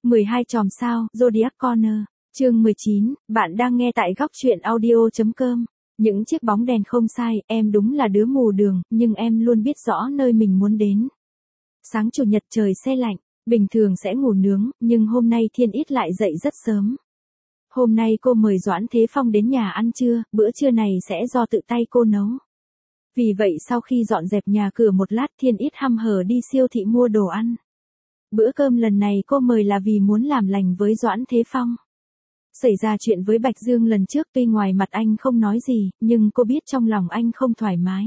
12 chòm sao, Zodiac Corner, chương 19, bạn đang nghe tại góc truyện audio.com. Những chiếc bóng đèn không sai, em đúng là đứa mù đường, nhưng em luôn biết rõ nơi mình muốn đến. Sáng chủ nhật trời se lạnh, bình thường sẽ ngủ nướng, nhưng hôm nay Thiên Ít lại dậy rất sớm. Hôm nay cô mời Doãn Thế Phong đến nhà ăn trưa, bữa trưa này sẽ do tự tay cô nấu. Vì vậy sau khi dọn dẹp nhà cửa một lát Thiên Ít hăm hở đi siêu thị mua đồ ăn. Bữa cơm lần này cô mời là vì muốn làm lành với Doãn Thế Phong. Xảy ra chuyện với Bạch Dương lần trước tuy ngoài mặt anh không nói gì, nhưng cô biết trong lòng anh không thoải mái.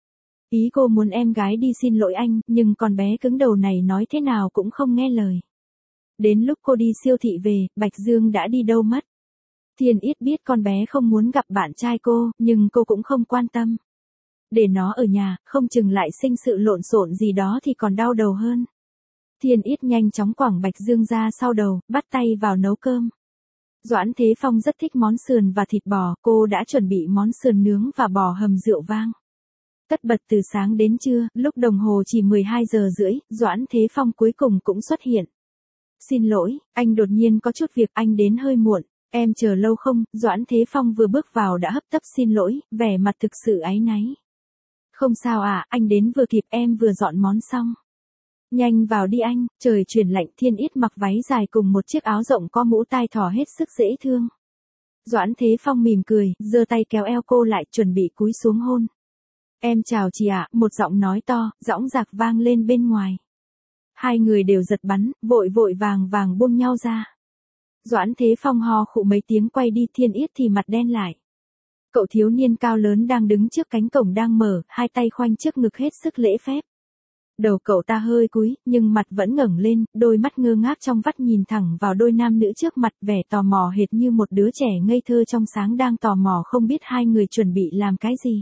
Ý cô muốn em gái đi xin lỗi anh, nhưng con bé cứng đầu này nói thế nào cũng không nghe lời. Đến lúc cô đi siêu thị về, Bạch Dương đã đi đâu mất. Thiên Ít biết con bé không muốn gặp bạn trai cô, nhưng cô cũng không quan tâm. Để nó ở nhà, không chừng lại sinh sự lộn xộn gì đó thì còn đau đầu hơn. Thiên Ít nhanh chóng quẳng Bạch Dương ra sau đầu, bắt tay vào nấu cơm. Doãn Thế Phong rất thích món sườn và thịt bò, cô đã chuẩn bị món sườn nướng và bò hầm rượu vang. Tất bật từ sáng đến trưa, lúc đồng hồ chỉ 12 giờ rưỡi, Doãn Thế Phong cuối cùng cũng xuất hiện. Xin lỗi, anh đột nhiên có chút việc, anh đến hơi muộn, em chờ lâu không? Doãn Thế Phong vừa bước vào đã hấp tấp xin lỗi, vẻ mặt thực sự áy náy. Không sao à, anh đến vừa kịp, em vừa dọn món xong. Nhanh vào đi anh, trời chuyển lạnh. Thiên Ít mặc váy dài cùng một chiếc áo rộng có mũ tai thỏ hết sức dễ thương. Doãn Thế Phong mỉm cười, giơ tay kéo eo cô lại chuẩn bị cúi xuống hôn. Em chào chị ạ, một giọng nói to, dõng dạc vang lên bên ngoài. Hai người đều giật bắn, vội vội vàng buông nhau ra. Doãn Thế Phong ho khụ mấy tiếng quay đi, Thiên Ít thì mặt đen lại. Cậu thiếu niên cao lớn đang đứng trước cánh cổng đang mở, hai tay khoanh trước ngực hết sức lễ phép. Đầu cậu ta hơi cúi, nhưng mặt vẫn ngẩng lên, đôi mắt ngơ ngác trong vắt nhìn thẳng vào đôi nam nữ trước mặt, vẻ tò mò hệt như một đứa trẻ ngây thơ trong sáng đang tò mò không biết hai người chuẩn bị làm cái gì.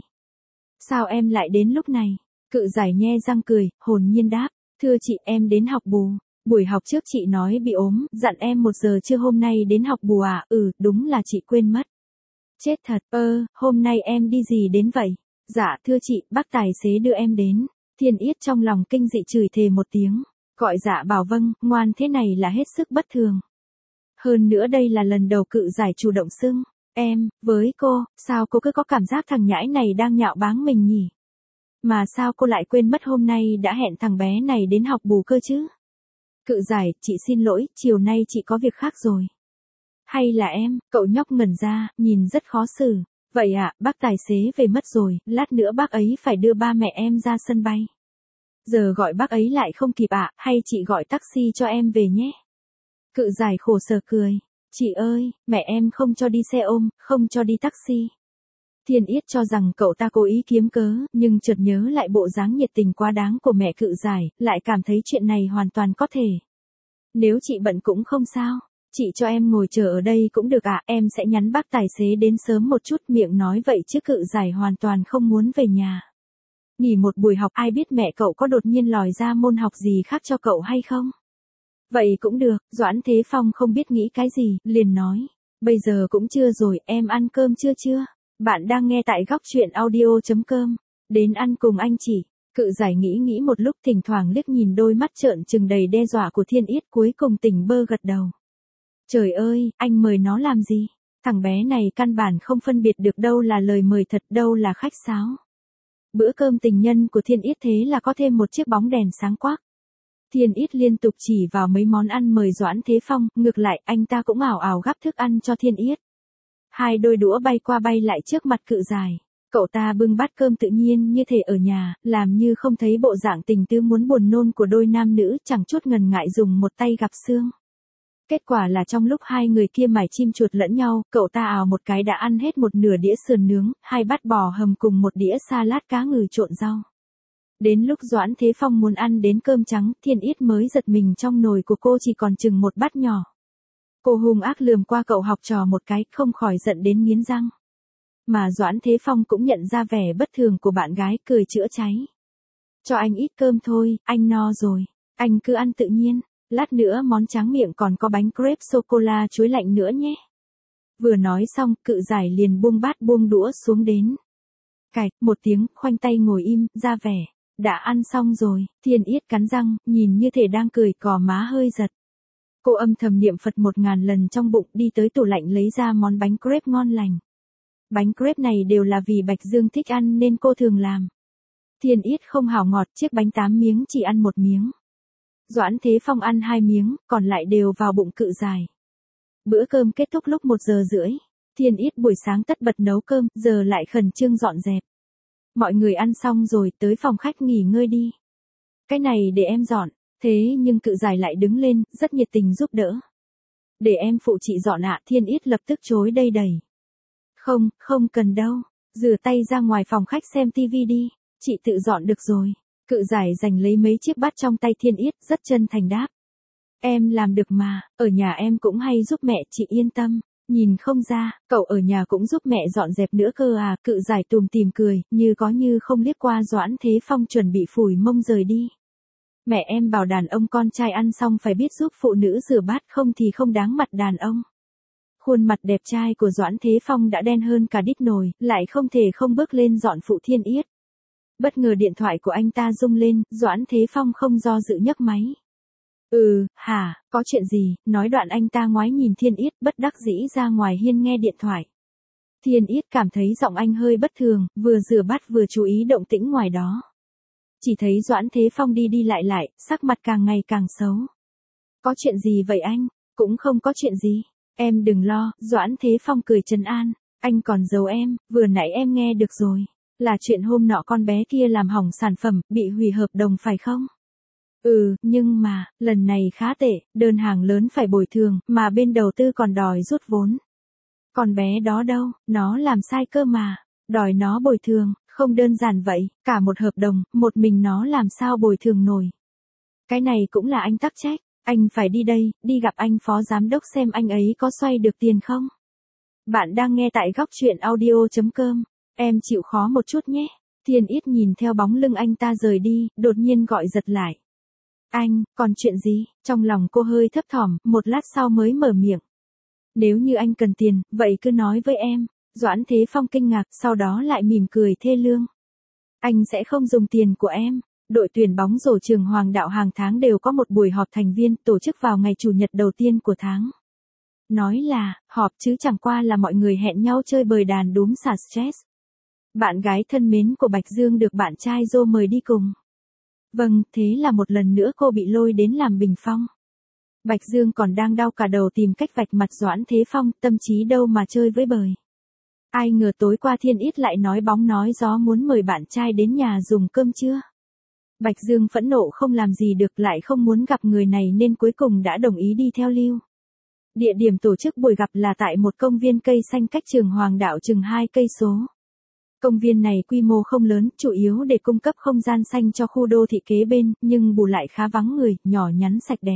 Sao em lại đến lúc này? Cự giải nhe răng cười, hồn nhiên đáp, thưa chị em đến học bù. Buổi học trước chị nói bị ốm, dặn em 1 giờ trưa hôm nay đến học bù à? Đúng là chị quên mất. Chết thật, hôm nay em đi gì đến vậy? Dạ thưa chị, bác tài xế đưa em đến. Thiên Ít trong lòng kinh dị chửi thề một tiếng, gọi dạ bảo vâng, ngoan thế này là hết sức bất thường. Hơn nữa đây là lần đầu cự giải chủ động xưng em với cô, sao cô cứ có cảm giác thằng nhãi này đang nhạo báng mình nhỉ? Mà sao cô lại quên mất hôm nay đã hẹn thằng bé này đến học bù cơ chứ? Cự giải, chị xin lỗi, chiều nay chị có việc khác rồi. Hay là em? Cậu nhóc ngẩn ra, nhìn rất khó xử. Vậy ạ, bác tài xế về mất rồi, lát nữa bác ấy phải đưa ba mẹ em ra sân bay. Giờ gọi bác ấy lại không kịp ạ, hay chị gọi taxi cho em về nhé. Cự giải khổ sở cười. Chị ơi, mẹ em không cho đi xe ôm, không cho đi taxi. Thiên Ít cho rằng cậu ta cố ý kiếm cớ, nhưng chợt nhớ lại bộ dáng nhiệt tình quá đáng của mẹ cự giải, lại cảm thấy chuyện này hoàn toàn có thể. Nếu chị bận cũng không sao. Chị cho em ngồi chờ ở đây cũng được ạ, em sẽ nhắn bác tài xế đến sớm một chút. Miệng nói vậy chứ cự giải hoàn toàn không muốn về nhà. Nghỉ một buổi học ai biết mẹ cậu có đột nhiên lòi ra môn học gì khác cho cậu hay không? Vậy cũng được, Doãn Thế Phong không biết nghĩ cái gì, liền nói. Bây giờ cũng trưa rồi, em ăn cơm chưa? Bạn đang nghe tại góc truyện audio.com. Đến ăn cùng anh chị. Cự giải nghĩ một lúc, thỉnh thoảng liếc nhìn đôi mắt trợn trừng đầy đe dọa của Thiên Ít, cuối cùng tỉnh bơ gật đầu. Trời ơi, anh mời nó làm gì? Thằng bé này căn bản không phân biệt được đâu là lời mời thật, đâu là khách sáo. Bữa cơm tình nhân của Thiên Ít thế là có thêm một chiếc bóng đèn sáng quắc. Thiên Ít liên tục chỉ vào mấy món ăn mời Doãn Thế Phong, ngược lại anh ta cũng ảo ảo gắp thức ăn cho Thiên Ít. Hai đôi đũa bay qua bay lại trước mặt cự giải. Cậu ta bưng bát cơm tự nhiên như thể ở nhà, làm như không thấy bộ dạng tình tứ muốn buồn nôn của đôi nam nữ, chẳng chút ngần ngại dùng một tay gắp xương. Kết quả là trong lúc hai người kia mải chim chuột lẫn nhau, cậu ta ào một cái đã ăn hết một nửa đĩa sườn nướng, 2 bát bò hầm cùng một đĩa salad cá ngừ trộn rau. Đến lúc Doãn Thế Phong muốn ăn đến cơm trắng, Thiên Ít mới giật mình trong nồi của cô chỉ còn chừng một bát nhỏ. Cô hung ác lườm qua cậu học trò một cái, không khỏi giận đến nghiến răng. Mà Doãn Thế Phong cũng nhận ra vẻ bất thường của bạn gái, cười chữa cháy. Cho anh ít cơm thôi, anh no rồi, anh cứ ăn tự nhiên. Lát nữa món tráng miệng còn có bánh crepe sô-cô-la chuối lạnh nữa nhé. Vừa nói xong, cự giải liền buông bát buông đũa xuống đến. Cạch, một tiếng, khoanh tay ngồi im, ra vẻ. Đã ăn xong rồi, Thiên Ít cắn răng, nhìn như thể đang cười, cò má hơi giật. Cô âm thầm niệm Phật 1000 lần trong bụng, đi tới tủ lạnh lấy ra món bánh crepe ngon lành. Bánh crepe này đều là vì Bạch Dương thích ăn nên cô thường làm. Thiên Yết không hảo ngọt, chiếc bánh 8 miếng chỉ ăn 1 miếng. Doãn Thế Phong ăn 2 miếng, còn lại đều vào bụng Cự Giải. Bữa cơm kết thúc lúc 1 giờ rưỡi. Thiên Yết buổi sáng tất bật nấu cơm, giờ lại khẩn trương dọn dẹp. Mọi người ăn xong rồi, tới phòng khách nghỉ ngơi đi. Cái này để em dọn. Thế nhưng Cự Giải lại đứng lên, rất nhiệt tình giúp đỡ. Để em phụ chị dọn ạ. Thiên Yết lập tức chối đây đầy. Không, không cần đâu. Rửa tay ra ngoài phòng khách xem tivi đi. Chị tự dọn được rồi. Cự Giải giành lấy mấy chiếc bát trong tay Thiên Yết, rất chân thành đáp. Em làm được mà, ở nhà em cũng hay giúp mẹ, chị yên tâm. Nhìn không ra, cậu ở nhà cũng giúp mẹ dọn dẹp nữa cơ à. Cự Giải tùm tìm cười, như có như không liếc qua Doãn Thế Phong chuẩn bị phủi mông rời đi. Mẹ em bảo đàn ông con trai ăn xong phải biết giúp phụ nữ rửa bát, không thì không đáng mặt đàn ông. Khuôn mặt đẹp trai của Doãn Thế Phong đã đen hơn cả đít nồi, lại không thể không bước lên dọn phụ Thiên Yết. Bất ngờ điện thoại của anh ta rung lên, Doãn Thế Phong không do dự nhấc máy. Hả, có chuyện gì? Nói đoạn anh ta ngoái nhìn Thiên Yết, bất đắc dĩ ra ngoài hiên nghe điện thoại. Thiên Yết cảm thấy giọng anh hơi bất thường, vừa rửa bát vừa chú ý động tĩnh ngoài đó. Chỉ thấy Doãn Thế Phong đi đi lại, sắc mặt càng ngày càng xấu. Có chuyện gì vậy anh? Cũng không có chuyện gì. Em đừng lo, Doãn Thế Phong cười trấn an. Anh còn giấu em, vừa nãy em nghe được rồi. Là chuyện hôm nọ con bé kia làm hỏng sản phẩm, bị hủy hợp đồng phải không? Nhưng mà, lần này khá tệ, đơn hàng lớn phải bồi thường, mà bên đầu tư còn đòi rút vốn. Con bé đó đâu, nó làm sai cơ mà, đòi nó bồi thường, không đơn giản vậy, cả một hợp đồng, một mình nó làm sao bồi thường nổi. Cái này cũng là anh tắc trách, anh phải đi đây, đi gặp anh phó giám đốc xem anh ấy có xoay được tiền không. Bạn đang nghe tại góc truyện audio.com, em chịu khó một chút nhé. Thiên Yết nhìn theo bóng lưng anh ta rời đi, đột nhiên gọi giật lại. Anh, còn chuyện gì? Trong lòng cô hơi thấp thỏm, một lát sau mới mở miệng. Nếu như anh cần tiền, vậy cứ nói với em. Doãn Thế Phong kinh ngạc, sau đó lại mỉm cười thê lương. Anh sẽ không dùng tiền của em. Đội tuyển bóng rổ trường Hoàng Đạo hàng tháng đều có một buổi họp thành viên tổ chức vào ngày Chủ nhật đầu tiên của tháng. Nói là, họp chứ chẳng qua là mọi người hẹn nhau chơi bời đàn đúm xả stress. Bạn gái thân mến của Bạch Dương được bạn trai Joe mời đi cùng. Vâng, thế là một lần nữa cô bị lôi đến làm bình phong. Bạch Dương còn đang đau cả đầu tìm cách vạch mặt Doãn Thế Phong, tâm trí đâu mà chơi với bời. Ai ngờ tối qua Thiên Yết lại nói bóng nói gió muốn mời bạn trai đến nhà dùng cơm trưa. Bạch Dương phẫn nộ không làm gì được, lại không muốn gặp người này nên cuối cùng đã đồng ý đi theo lưu. Địa điểm tổ chức buổi gặp là tại một công viên cây xanh cách trường Hoàng Đạo chừng 2 cây số. Công viên này quy mô không lớn, chủ yếu để cung cấp không gian xanh cho khu đô thị kế bên, nhưng bù lại khá vắng người, nhỏ nhắn sạch đẹp.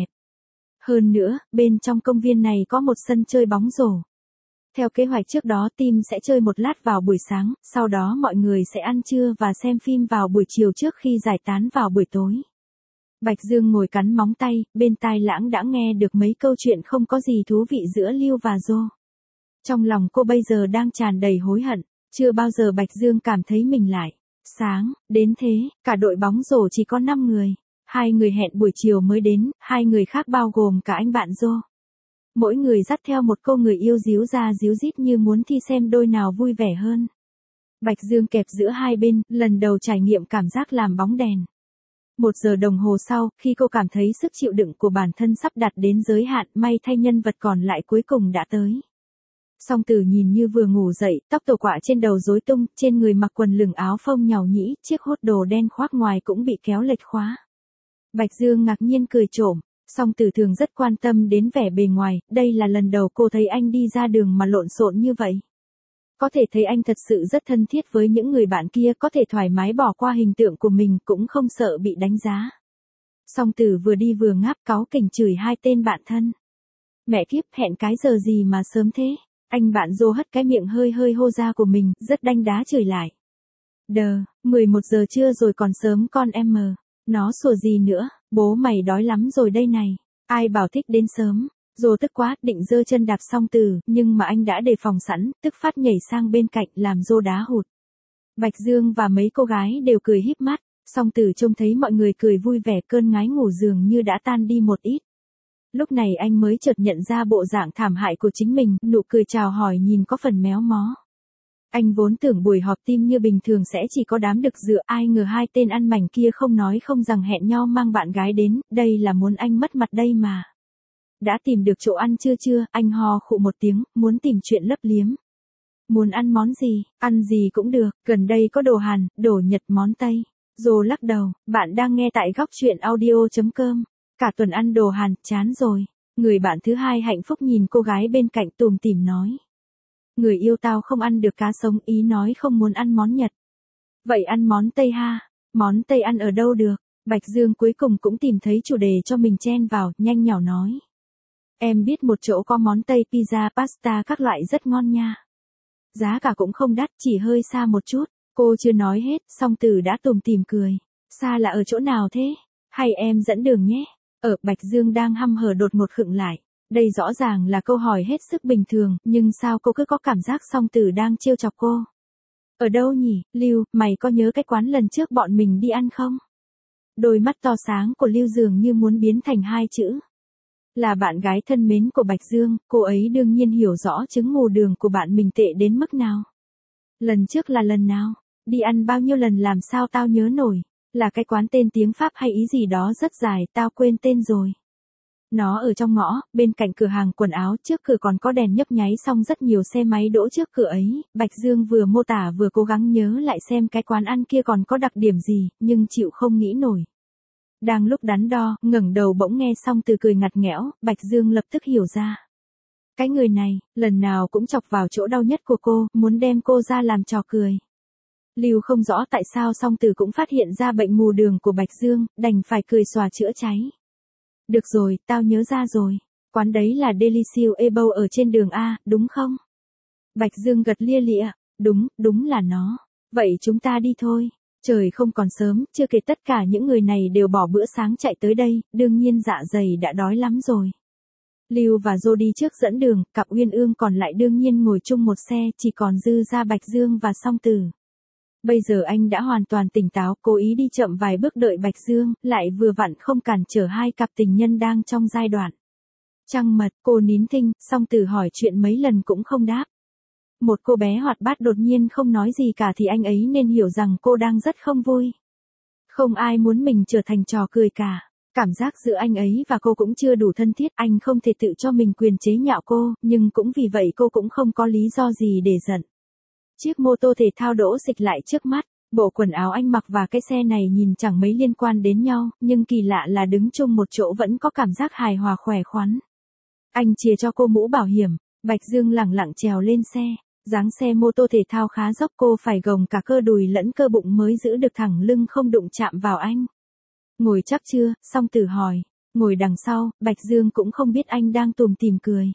Hơn nữa, bên trong công viên này có một sân chơi bóng rổ. Theo kế hoạch trước đó, team sẽ chơi một lát vào buổi sáng, sau đó mọi người sẽ ăn trưa và xem phim vào buổi chiều trước khi giải tán vào buổi tối. Bạch Dương ngồi cắn móng tay, bên tai lãng đã nghe được mấy câu chuyện không có gì thú vị giữa Lưu và Joe. Trong lòng cô bây giờ đang tràn đầy hối hận, chưa bao giờ Bạch Dương cảm thấy mình lại sáng đến thế. Cả đội bóng rổ chỉ có 5 người, 2 người hẹn buổi chiều mới đến, 2 người khác bao gồm cả anh bạn Joe. Mỗi người dắt theo một cô người yêu díu ra díu dít như muốn thi xem đôi nào vui vẻ hơn. Bạch Dương kẹp giữa hai bên, lần đầu trải nghiệm cảm giác làm bóng đèn. 1 giờ đồng hồ sau, khi cô cảm thấy sức chịu đựng của bản thân sắp đạt đến giới hạn, may thay nhân vật còn lại cuối cùng đã tới. Song Tử nhìn như vừa ngủ dậy, tóc tổ quạ trên đầu rối tung, trên người mặc quần lửng áo phông nhàu nhĩ, chiếc hốt đồ đen khoác ngoài cũng bị kéo lệch khóa. Bạch Dương ngạc nhiên cười trộm. Song Tử thường rất quan tâm đến vẻ bề ngoài, đây là lần đầu cô thấy anh đi ra đường mà lộn xộn như vậy. Có thể thấy anh thật sự rất thân thiết với những người bạn kia, có thể thoải mái bỏ qua hình tượng của mình, cũng không sợ bị đánh giá. Song Tử vừa đi vừa ngáp cáu kỉnh chửi hai tên bạn thân. Mẹ kiếp, hẹn cái giờ gì mà sớm thế? Anh bạn Joe hất cái miệng hơi hơi hô ra của mình, rất đanh đá chửi lại. 11 giờ trưa rồi còn sớm con em mờ. Nó sủa gì nữa, bố mày đói lắm rồi đây này. Ai bảo thích đến sớm. Joe tức quá, định giơ chân đạp Song Tử, nhưng mà anh đã đề phòng sẵn, tức phát nhảy sang bên cạnh làm Joe đá hụt. Bạch Dương và mấy cô gái đều cười híp mắt. Song Tử trông thấy mọi người cười vui vẻ, cơn ngái ngủ dường như đã tan đi một ít. Lúc này anh mới chợt nhận ra bộ dạng thảm hại của chính mình, nụ cười chào hỏi nhìn có phần méo mó. Anh vốn tưởng buổi họp team như bình thường sẽ chỉ có đám đực dựa, ai ngờ hai tên ăn mảnh kia không nói không rằng hẹn nhau mang bạn gái đến, đây là muốn anh mất mặt đây mà. Đã tìm được chỗ ăn chưa, anh ho khụ một tiếng, muốn tìm chuyện lấp liếm. Muốn ăn món gì, ăn gì cũng được, gần đây có đồ Hàn, đồ Nhật, món Tây. Dô lắc đầu, bạn đang nghe tại góc chuyện audio.com. Cả tuần ăn đồ Hàn, chán rồi. Người bạn thứ hai hạnh phúc nhìn cô gái bên cạnh tủm tỉm nói. Người yêu tao không ăn được cá sống, ý nói không muốn ăn món Nhật. Vậy ăn món Tây ha, món Tây ăn ở đâu được? Bạch Dương cuối cùng cũng tìm thấy chủ đề cho mình chen vào, nhanh nhỏ nói. Em biết một chỗ có món Tây pizza, pasta các loại rất ngon nha. Giá cả cũng không đắt, chỉ hơi xa một chút. Cô chưa nói hết, song từ đã tủm tỉm cười. Xa là ở chỗ nào thế? Hay em dẫn đường nhé? Bạch Dương đang hăm hở đột ngột khựng lại. Đây rõ ràng là câu hỏi hết sức bình thường, nhưng sao cô cứ có cảm giác song từ đang trêu chọc cô? Ở đâu nhỉ, Lưu, mày có nhớ cái quán lần trước bọn mình đi ăn không? Đôi mắt to sáng của Lưu dường như muốn biến thành hai chữ. Là bạn gái thân mến của Bạch Dương, cô ấy đương nhiên hiểu rõ chứng mù đường của bạn mình tệ đến mức nào. Lần trước là lần nào? Đi ăn bao nhiêu lần làm sao tao nhớ nổi? Là cái quán tên tiếng Pháp hay ý gì đó rất dài, tao quên tên rồi. Nó ở trong ngõ, bên cạnh cửa hàng quần áo, trước cửa còn có đèn nhấp nháy, xong rất nhiều xe máy đỗ trước cửa ấy. Bạch Dương vừa mô tả vừa cố gắng nhớ lại xem cái quán ăn kia còn có đặc điểm gì, nhưng chịu không nghĩ nổi. Đang lúc đắn đo, ngẩng đầu bỗng nghe xong từ cười ngặt nghẽo, Bạch Dương lập tức hiểu ra. Cái người này, lần nào cũng chọc vào chỗ đau nhất của cô, muốn đem cô ra làm trò cười. Lưu không rõ tại sao song từ cũng phát hiện ra bệnh mù đường của Bạch Dương, đành phải cười xòa chữa cháy. Được rồi, tao nhớ ra rồi. Quán đấy là Delicious Ebo ở trên đường A, đúng không? Bạch Dương gật lia lịa. Đúng là nó. Vậy chúng ta đi thôi. Trời không còn sớm, chưa kể tất cả những người này đều bỏ bữa sáng chạy tới đây, đương nhiên dạ dày đã đói lắm rồi. Lưu và Dô đi trước dẫn đường, cặp Uyên Ương còn lại đương nhiên ngồi chung một xe, chỉ còn dư ra Bạch Dương và song từ. Bây giờ anh đã hoàn toàn tỉnh táo, cố ý đi chậm vài bước đợi Bạch Dương, lại vừa vặn không cản trở hai cặp tình nhân đang trong giai đoạn trăng mật. Cô nín thinh, song từ hỏi chuyện mấy lần cũng không đáp. Một cô bé hoạt bát đột nhiên không nói gì cả thì anh ấy nên hiểu rằng cô đang rất không vui. Không ai muốn mình trở thành trò cười cả. Cảm giác giữa anh ấy và cô cũng chưa đủ thân thiết, anh không thể tự cho mình quyền chế nhạo cô, nhưng cũng vì vậy cô cũng không có lý do gì để giận. Chiếc mô tô thể thao đỗ xịch lại trước mắt, bộ quần áo anh mặc và cái xe này nhìn chẳng mấy liên quan đến nhau, nhưng kỳ lạ là đứng chung một chỗ vẫn có cảm giác hài hòa khỏe khoắn. Anh chìa cho cô mũ bảo hiểm, Bạch Dương lẳng lặng trèo lên xe, dáng xe mô tô thể thao khá dốc, cô phải gồng cả cơ đùi lẫn cơ bụng mới giữ được thẳng lưng không đụng chạm vào anh. Ngồi chắc chưa, song từ hỏi, ngồi đằng sau, Bạch Dương cũng không biết anh đang tủm tỉm cười.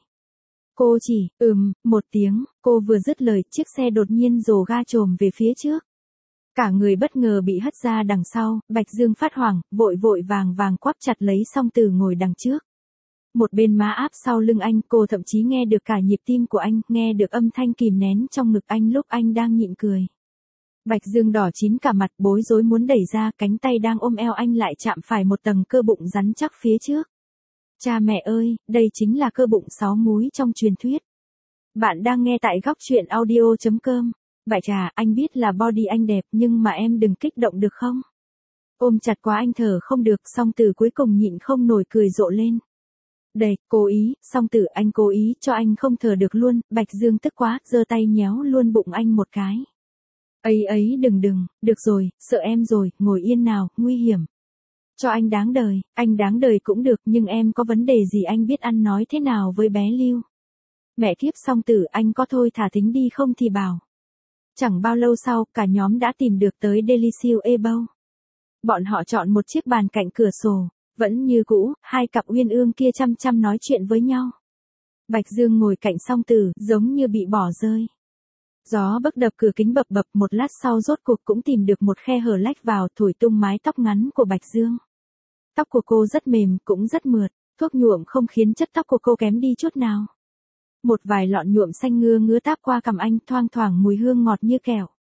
Cô chỉ, một tiếng, cô vừa dứt lời, chiếc xe đột nhiên rồ ga chồm về phía trước. Cả người bất ngờ bị hất ra đằng sau, Bạch Dương phát hoảng, vội vàng quắp chặt lấy song từ ngồi đằng trước. Một bên má áp sau lưng anh, cô thậm chí nghe được cả nhịp tim của anh, nghe được âm thanh kìm nén trong ngực anh lúc anh đang nhịn cười. Bạch Dương đỏ chín cả mặt, bối rối muốn đẩy ra, cánh tay đang ôm eo anh lại chạm phải một tầng cơ bụng rắn chắc phía trước. Cha mẹ ơi, đây chính là cơ bụng 6 múi trong truyền thuyết. Bạn đang nghe tại góc chuyện audio.com. Bại trà, anh biết là body anh đẹp nhưng mà em đừng kích động được không? Ôm chặt quá anh thở không được, song từ cuối cùng nhịn không nổi cười rộ lên. Đây, cố ý, song từ anh cố ý cho anh không thở được luôn, Bạch Dương tức quá, giơ tay nhéo luôn bụng anh một cái. Ấy đừng, được rồi, sợ em rồi, ngồi yên nào, nguy hiểm. Cho anh đáng đời cũng được, nhưng em có vấn đề gì anh biết ăn nói thế nào với bé Lưu. Mẹ kiếp song từ, anh có thôi thả thính đi không thì bảo. Chẳng bao lâu sau, cả nhóm đã tìm được tới Delicious Ebo. Bọn họ chọn một chiếc bàn cạnh cửa sổ, vẫn như cũ, hai cặp Uyên Ương kia chăm nói chuyện với nhau. Bạch Dương ngồi cạnh song từ, giống như bị bỏ rơi. Gió bấc đập cửa kính bập bập, một lát sau rốt cuộc cũng tìm được một khe hở lách vào, thổi tung mái tóc ngắn của Bạch Dương. Tóc của cô rất mềm, cũng rất mượt, thuốc nhuộm không khiến chất tóc của cô kém đi chút nào. Một vài lọn nhuộm xanh ngưa ngứa táp qua cằm anh, thoang thoảng mùi hương ngọt như kẹo.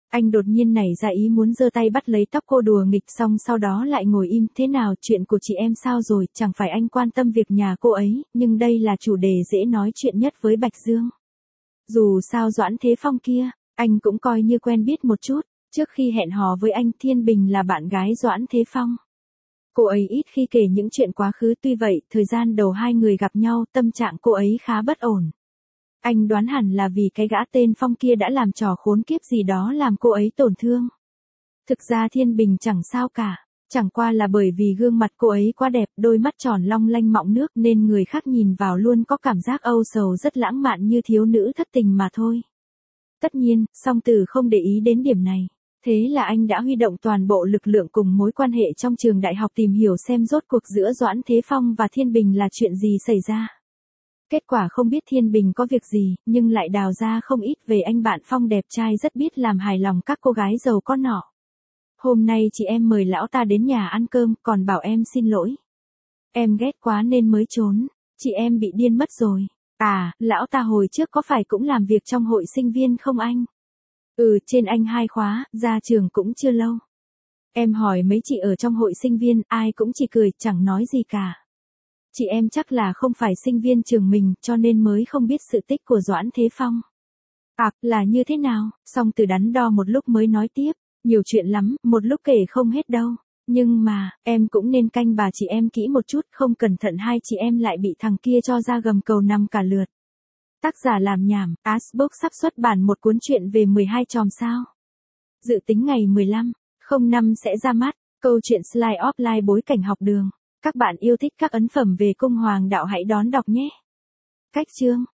Anh đột nhiên nảy ra ý muốn giơ tay bắt lấy tóc cô đùa nghịch, xong sau đó lại ngồi im. Thế nào, chuyện của chị em sao rồi, chẳng phải anh quan tâm việc nhà cô ấy, nhưng đây là chủ đề dễ nói chuyện nhất với Bạch Dương. Dù sao Doãn Thế Phong kia, anh cũng coi như quen biết một chút. Trước khi hẹn hò với anh, Thiên Bình là bạn gái Doãn Thế Phong. Cô ấy ít khi kể những chuyện quá khứ, tuy vậy, thời gian đầu hai người gặp nhau, tâm trạng cô ấy khá bất ổn. Anh đoán hẳn là vì cái gã tên Phong kia đã làm trò khốn kiếp gì đó làm cô ấy tổn thương. Thực ra Thiên Bình chẳng sao cả, chẳng qua là bởi vì gương mặt cô ấy quá đẹp, đôi mắt tròn long lanh mọng nước nên người khác nhìn vào luôn có cảm giác âu sầu, rất lãng mạn như thiếu nữ thất tình mà thôi. Tất nhiên, Song Tử không để ý đến điểm này. Thế là anh đã huy động toàn bộ lực lượng cùng mối quan hệ trong trường đại học tìm hiểu xem rốt cuộc giữa Doãn Thế Phong và Thiên Bình là chuyện gì xảy ra. Kết quả không biết Thiên Bình có việc gì, nhưng lại đào ra không ít về anh bạn Phong đẹp trai rất biết làm hài lòng các cô gái giàu có nọ. Hôm nay chị em mời lão ta đến nhà ăn cơm, còn bảo em xin lỗi. Em ghét quá nên mới trốn, chị em bị điên mất rồi. À, lão ta hồi trước có phải cũng làm việc trong hội sinh viên không anh? Trên anh 2 khóa, ra trường cũng chưa lâu. Em hỏi mấy chị ở trong hội sinh viên, ai cũng chỉ cười, chẳng nói gì cả. Chị em chắc là không phải sinh viên trường mình, cho nên mới không biết sự tích của Doãn Thế Phong. À, là như thế nào? Song Tử đắn đo một lúc mới nói tiếp, nhiều chuyện lắm, một lúc kể không hết đâu. Nhưng mà, em cũng nên canh bà chị em kỹ một chút, không cẩn thận hai chị em lại bị thằng kia cho ra gầm cầu nằm cả lượt. Tác giả làm nhảm, Asbook sắp xuất bản một cuốn truyện về 12 chòm sao. Dự tính ngày 15/05 sẽ ra mắt, câu chuyện Slide of Life bối cảnh học đường. Các bạn yêu thích các ấn phẩm về cung hoàng đạo hãy đón đọc nhé. Cách chương